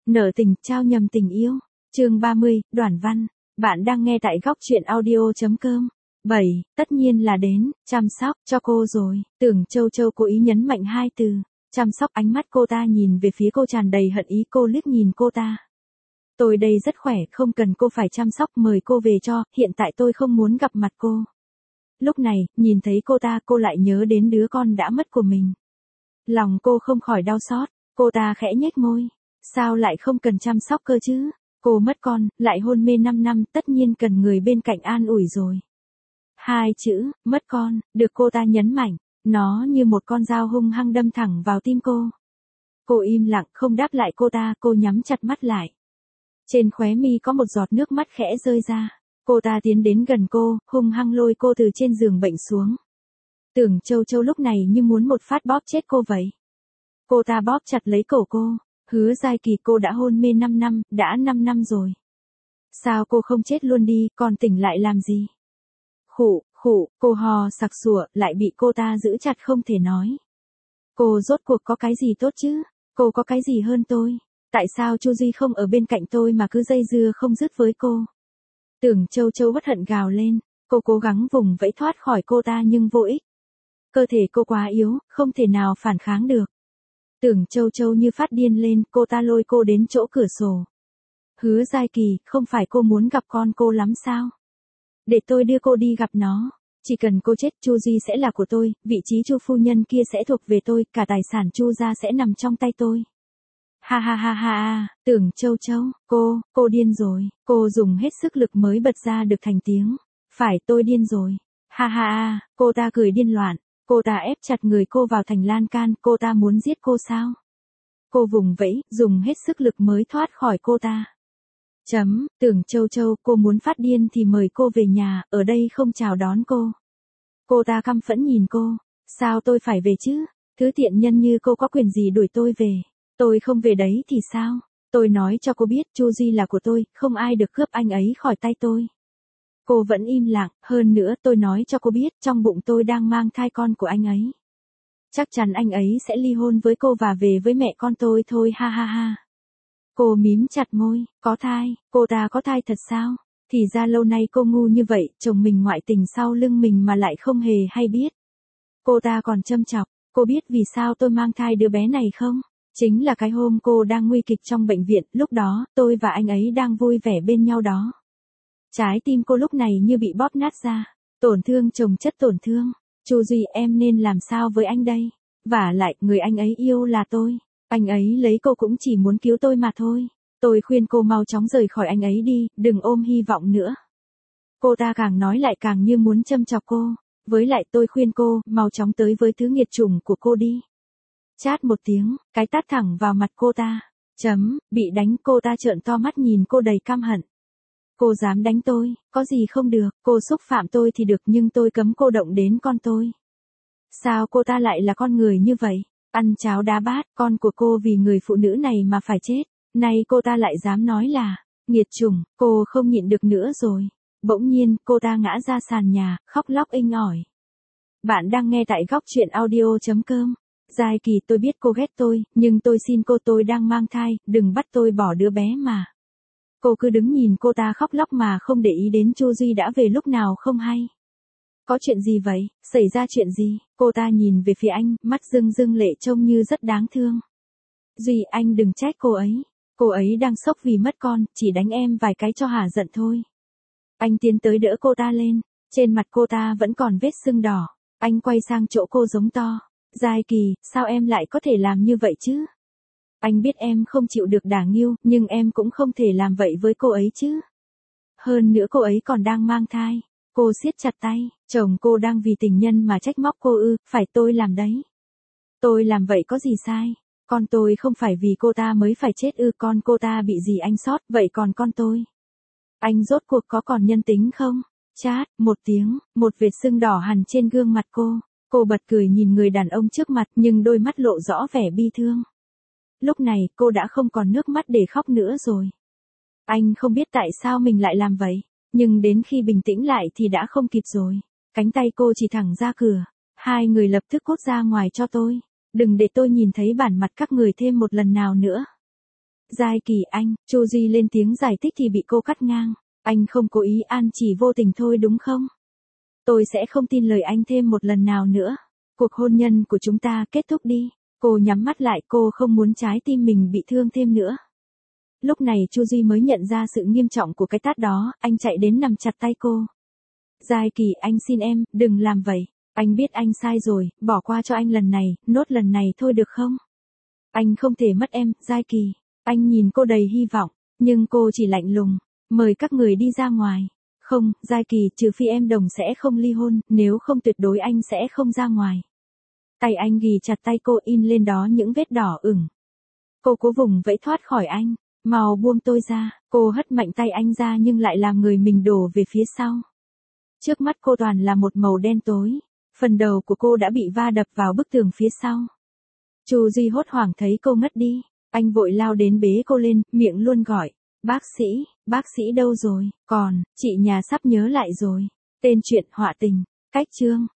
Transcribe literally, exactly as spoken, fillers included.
Nợ tình, trao nhầm tình yêu. Chương ba mươi, Đoản Văn. Bạn đang nghe tại góc truyện audio.com. bảy. Tất nhiên là đến, chăm sóc cho cô rồi. Tưởng Châu Châu cố ý nhấn mạnh hai từ. Chăm sóc. Ánh mắt cô ta nhìn về phía cô tràn đầy hận ý. Cô liếc nhìn cô ta. Tôi đây rất khỏe, không cần cô phải chăm sóc, mời cô về cho, hiện tại tôi không muốn gặp mặt cô. Lúc này, nhìn thấy cô ta, cô lại nhớ đến đứa con đã mất của mình. Lòng cô không khỏi đau xót, cô ta khẽ nhếch môi. Sao lại không cần chăm sóc cơ chứ? Cô mất con, lại hôn mê năm năm, tất nhiên cần người bên cạnh an ủi rồi. Hai chữ, mất con, được cô ta nhấn mạnh, nó như một con dao hung hăng đâm thẳng vào tim cô. Cô im lặng, không đáp lại cô ta, cô nhắm chặt mắt lại. Trên khóe mi có một giọt nước mắt khẽ rơi ra. Cô ta tiến đến gần cô, hung hăng lôi cô từ trên giường bệnh xuống. Tưởng Châu Châu lúc này như muốn một phát bóp chết cô vậy. Cô ta bóp chặt lấy cổ cô. Hứa Giai Kỳ, cô đã hôn mê năm năm, đã năm năm rồi. Sao cô không chết luôn đi, còn tỉnh lại làm gì? Khụ, khụ, cô hò sặc sụa, lại bị cô ta giữ chặt không thể nói. Cô rốt cuộc có cái gì tốt chứ? Cô có cái gì hơn tôi? Tại sao Chu Duy không ở bên cạnh tôi mà cứ dây dưa không dứt với cô? Tưởng Châu Châu bất hận gào lên, cô cố gắng vùng vẫy thoát khỏi cô ta nhưng vô ích. Cơ thể cô quá yếu, không thể nào phản kháng được. Tưởng Châu Châu như phát điên lên, cô ta lôi cô đến chỗ cửa sổ. Hứa Giai Kỳ, không phải cô muốn gặp con cô lắm sao? Để tôi đưa cô đi gặp nó. Chỉ cần cô chết, Chu Duy sẽ là của tôi, vị trí Chu phu nhân kia sẽ thuộc về tôi, cả tài sản Chu gia sẽ nằm trong tay tôi. Ha ha ha ha ha, Tưởng Châu Châu, cô, cô điên rồi, cô dùng hết sức lực mới bật ra được thành tiếng. Phải, tôi điên rồi. Ha ha ha, cô ta cười điên loạn, cô ta ép chặt người cô vào thành lan can, cô ta muốn giết cô sao? Cô vùng vẫy, dùng hết sức lực mới thoát khỏi cô ta. Chấm, Tưởng Châu Châu, cô muốn phát điên thì mời cô về nhà, ở đây không chào đón cô. Cô ta căm phẫn nhìn cô, sao tôi phải về chứ? Thứ tiện nhân như cô có quyền gì đuổi tôi về? Tôi không về đấy thì sao? Tôi nói cho cô biết, Chu Duy là của tôi, không ai được cướp anh ấy khỏi tay tôi. Cô vẫn im lặng, hơn nữa tôi nói cho cô biết, trong bụng tôi đang mang thai con của anh ấy. Chắc chắn anh ấy sẽ ly hôn với cô và về với mẹ con tôi thôi, ha ha ha. Cô mím chặt môi, có thai, cô ta có thai thật sao? Thì ra lâu nay cô ngu như vậy, chồng mình ngoại tình sau lưng mình mà lại không hề hay biết. Cô ta còn châm chọc, cô biết vì sao tôi mang thai đứa bé này không? Chính là cái hôm cô đang nguy kịch trong bệnh viện, lúc đó, tôi và anh ấy đang vui vẻ bên nhau đó. Trái tim cô lúc này như bị bóp nát ra, tổn thương chồng chất tổn thương. Chu Duy, em nên làm sao với anh đây? Vả lại, người anh ấy yêu là tôi. Anh ấy lấy cô cũng chỉ muốn cứu tôi mà thôi. Tôi khuyên cô mau chóng rời khỏi anh ấy đi, đừng ôm hy vọng nữa. Cô ta càng nói lại càng như muốn châm chọc cô. Với lại tôi khuyên cô, mau chóng tới với thứ nghiệt chủng của cô đi. Chát một tiếng, cái tát thẳng vào mặt cô ta. Chấm, bị đánh, cô ta trợn to mắt nhìn cô đầy căm hận. Cô dám đánh tôi, có gì không được, cô xúc phạm tôi thì được nhưng tôi cấm cô động đến con tôi. Sao cô ta lại là con người như vậy? Ăn cháo đá bát, con của cô vì người phụ nữ này mà phải chết. Nay cô ta lại dám nói là, nghiệt chủng, cô không nhịn được nữa rồi. Bỗng nhiên, cô ta ngã ra sàn nhà, khóc lóc inh ỏi. Bạn đang nghe tại góc truyện audio.com. Giai Kỳ, tôi biết cô ghét tôi, nhưng tôi xin cô, tôi đang mang thai, đừng bắt tôi bỏ đứa bé mà. Cô cứ đứng nhìn cô ta khóc lóc mà không để ý đến Chu Duy đã về lúc nào không hay. Có chuyện gì vậy? Xảy ra chuyện gì? Cô ta nhìn về phía anh, mắt rưng rưng lệ trông như rất đáng thương. Duy, anh đừng trách cô ấy. Cô ấy đang sốc vì mất con, chỉ đánh em vài cái cho hả giận thôi. Anh tiến tới đỡ cô ta lên. Trên mặt cô ta vẫn còn vết sưng đỏ. Anh quay sang chỗ cô giống to. Giai Kỳ, sao em lại có thể làm như vậy chứ? Anh biết em không chịu được đả nghiêu, nhưng em cũng không thể làm vậy với cô ấy chứ. Hơn nữa cô ấy còn đang mang thai. Cô siết chặt tay, chồng cô đang vì tình nhân mà trách móc cô ư, phải tôi làm đấy. Tôi làm vậy có gì sai? Con tôi không phải vì cô ta mới phải chết ư, con cô ta bị gì anh sót, vậy còn con tôi? Anh rốt cuộc có còn nhân tính không? Chát, một tiếng, một vệt sưng đỏ hằn trên gương mặt cô. Cô bật cười nhìn người đàn ông trước mặt nhưng đôi mắt lộ rõ vẻ bi thương. Lúc này cô đã không còn nước mắt để khóc nữa rồi. Anh không biết tại sao mình lại làm vậy, nhưng đến khi bình tĩnh lại thì đã không kịp rồi. Cánh tay cô chỉ thẳng ra cửa. Hai người lập tức cút ra ngoài cho tôi. Đừng để tôi nhìn thấy bản mặt các người thêm một lần nào nữa. Giai Kỳ anh, Chu Duy lên tiếng giải thích thì bị cô cắt ngang. Anh không cố ý, An chỉ vô tình thôi đúng không? Tôi sẽ không tin lời anh thêm một lần nào nữa. Cuộc hôn nhân của chúng ta kết thúc đi. Cô nhắm mắt lại, cô không muốn trái tim mình bị thương thêm nữa. Lúc này Chu Duy mới nhận ra sự nghiêm trọng của cái tát đó, anh chạy đến nắm chặt tay cô. Giai Kỳ anh xin em, đừng làm vậy. Anh biết anh sai rồi, bỏ qua cho anh lần này, nốt lần này thôi được không? Anh không thể mất em, Giai Kỳ. Anh nhìn cô đầy hy vọng, nhưng cô chỉ lạnh lùng. Mời các người đi ra ngoài. Không, Giai Kỳ, trừ phi em đồng sẽ không ly hôn, nếu không tuyệt đối anh sẽ không ra ngoài. Tay anh ghì chặt tay cô, in lên đó những vết đỏ ửng. Cô cố vùng vẫy thoát khỏi anh. Mau buông tôi ra. Cô hất mạnh tay anh ra nhưng lại làm người mình đổ về phía sau. Trước mắt cô toàn là một màu đen tối. Phần đầu của cô đã bị va đập vào bức tường phía sau. Chu Duy hốt hoảng thấy cô ngất đi. Anh vội lao đến bế cô lên, miệng luôn gọi. Bác sĩ, bác sĩ đâu rồi? Còn, chị nhà sắp nhớ lại rồi. Tên truyện họa tình. Cách chương.